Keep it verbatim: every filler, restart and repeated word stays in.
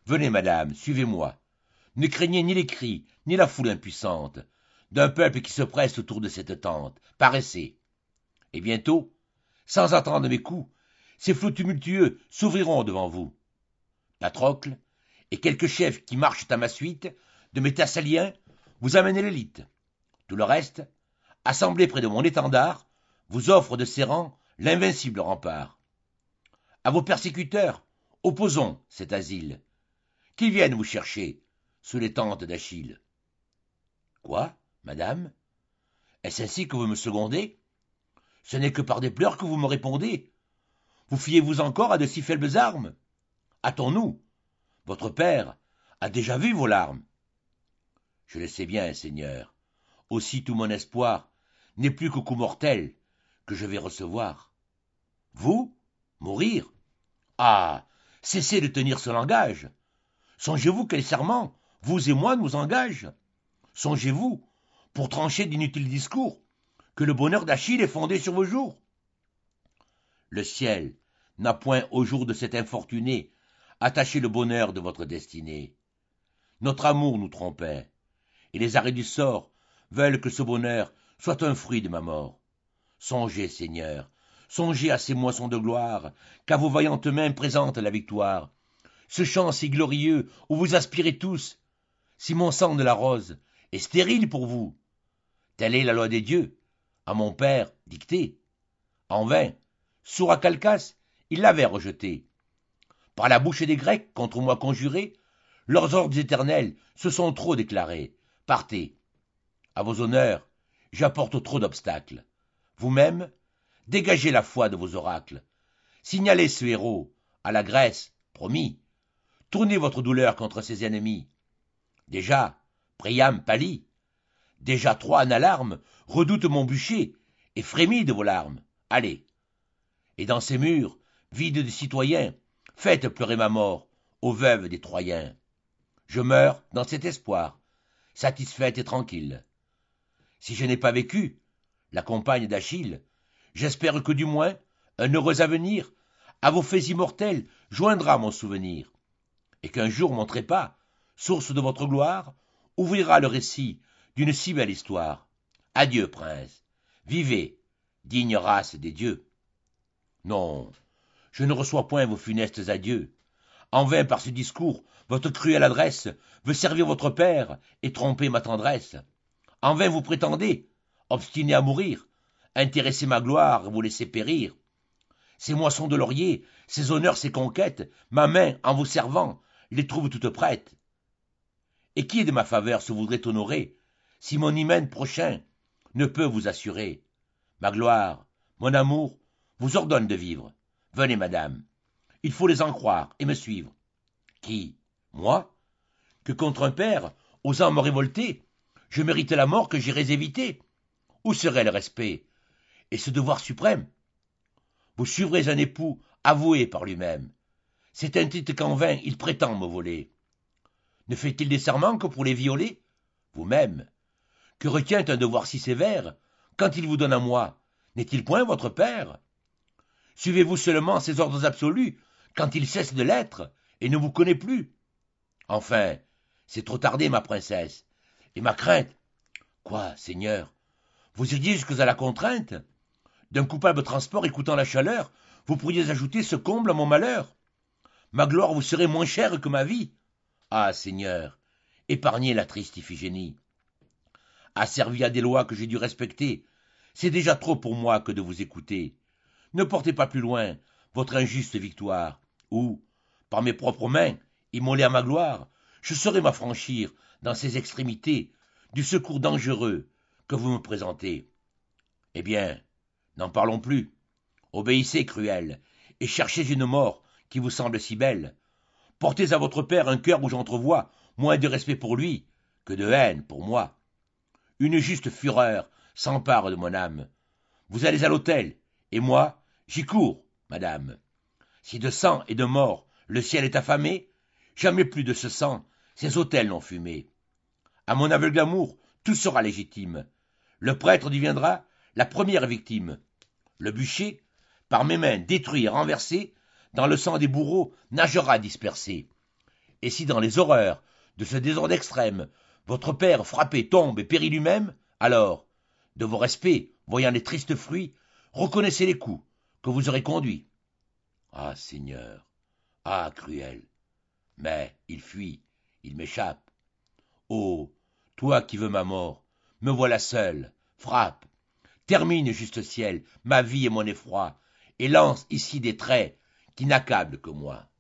Venez, madame, suivez-moi. Ne craignez ni les cris, ni la foule impuissante d'un peuple qui se presse autour de cette tente. Paraissez. Et bientôt, sans attendre mes coups, ces flots tumultueux s'ouvriront devant vous. Patrocle et quelques chefs qui marchent à ma suite, de mes Thessaliens, vous amènez l'élite. Tout le reste, assemblé près de mon étendard, vous offre de ses rangs l'invincible rempart. À vos persécuteurs, opposons cet asile. Qu'ils viennent vous chercher sous les tentes d'Achille. Quoi, madame? Est-ce ainsi que vous me secondez? Ce n'est que par des pleurs que vous me répondez. Vous fiez-vous encore à de si faibles armes? Hâtons-nous. Votre père a déjà vu vos larmes. Je le sais bien, Seigneur. Aussi tout mon espoir n'est plus qu'au coup mortel que je vais recevoir. Vous? Mourir? Ah! Cessez de tenir ce langage. Songez-vous quel serment, vous et moi, nous engage? Songez-vous, pour trancher d'inutiles discours, que le bonheur d'Achille est fondé sur vos jours? Le ciel n'a point, au jour de cet infortuné, attaché le bonheur de votre destinée. Notre amour nous trompait, et les arrêts du sort veulent que ce bonheur soit un fruit de ma mort. Songez, Seigneur, songez à ces moissons de gloire qu'à vos vaillantes mains présente la victoire. Ce champ si glorieux où vous aspirez tous, si mon sang de la rose est stérile pour vous. Telle est la loi des dieux, à mon père dictée. En vain, sourd à Calchas, il l'avait rejetée. Par la bouche des Grecs, contre moi conjurés, leurs ordres éternels se sont trop déclarés. Partez. À vos honneurs, j'apporte trop d'obstacles. Vous-même, dégagez la foi de vos oracles. Signalez ce héros à la Grèce, promis. Tournez votre douleur contre ses ennemis. Déjà, Priam pâlit. Déjà Troie en alarme redoute mon bûcher et frémit de vos larmes. Allez. Et dans ces murs, vides de citoyens, faites pleurer ma mort aux veuves des Troyens. Je meurs dans cet espoir, satisfaite et tranquille. Si je n'ai pas vécu, la compagne d'Achille, j'espère que du moins un heureux avenir à vos faits immortels joindra mon souvenir, et qu'un jour mon trépas, source de votre gloire, ouvrira le récit d'une si belle histoire. Adieu, prince, vivez, digne race des dieux. Non, je ne reçois point vos funestes adieux. En vain par ce discours, votre cruelle adresse veut servir votre père et tromper ma tendresse. En vain vous prétendez, obstiné à mourir, intéresser ma gloire, vous laisser périr. Ces moissons de laurier, ces honneurs, ces conquêtes, ma main, en vous servant, les trouve toutes prêtes. Et qui de ma faveur se voudrait honorer, si mon hymen prochain ne peut vous assurer? Ma gloire, mon amour, vous ordonnent de vivre. Venez, madame, il faut les en croire et me suivre. Qui? Moi? Que contre un père, osant me révolter, je mérite la mort que j'irais éviter? Où serait le respect et ce devoir suprême? Vous suivrez un époux avoué par lui-même. C'est un titre qu'en vain il prétend me voler. Ne fait-il des serments que pour les violer? Vous-même, que retient un devoir si sévère, quand il vous donne à moi, n'est-il point votre père? Suivez-vous seulement ses ordres absolus, quand il cesse de l'être et ne vous connaît plus? Enfin, c'est trop tardé, ma princesse, et ma crainte. Quoi, Seigneur? Vous iriez jusqu'à la contrainte? D'un coupable transport écoutant la chaleur, vous pourriez ajouter ce comble à mon malheur. Ma gloire vous serait moins chère que ma vie. Ah, Seigneur, épargnez la triste Iphigénie. Asservi à des lois que j'ai dû respecter, c'est déjà trop pour moi que de vous écouter. Ne portez pas plus loin votre injuste victoire, ou, par mes propres mains, immolées à ma gloire, je saurai m'affranchir, dans ces extrémités, du secours dangereux que vous me présentez. Eh bien, n'en parlons plus. Obéissez, cruel, et cherchez une mort qui vous semble si belle. Portez à votre père un cœur où j'entrevois moins de respect pour lui que de haine pour moi. Une juste fureur s'empare de mon âme. Vous allez à l'autel, et moi, j'y cours, madame. Si de sang et de mort le ciel est affamé, jamais plus de ce sang ces autels n'ont fumé. À mon aveugle amour, tout sera légitime. Le prêtre deviendra la première victime. Le bûcher, par mes mains détruit et renversé, dans le sang des bourreaux nagera dispersé. Et si dans les horreurs de ce désordre extrême, votre père frappé tombe et périt lui-même, alors, de vos respects, voyant les tristes fruits, reconnaissez les coups que vous aurez conduits. Ah, Seigneur, ah, cruel, mais il fuit, il m'échappe. Oh, toi qui veux ma mort, me voilà seul, frappe, termine, juste ciel, ma vie et mon effroi, et lance ici des traits qui n'accablent que moi.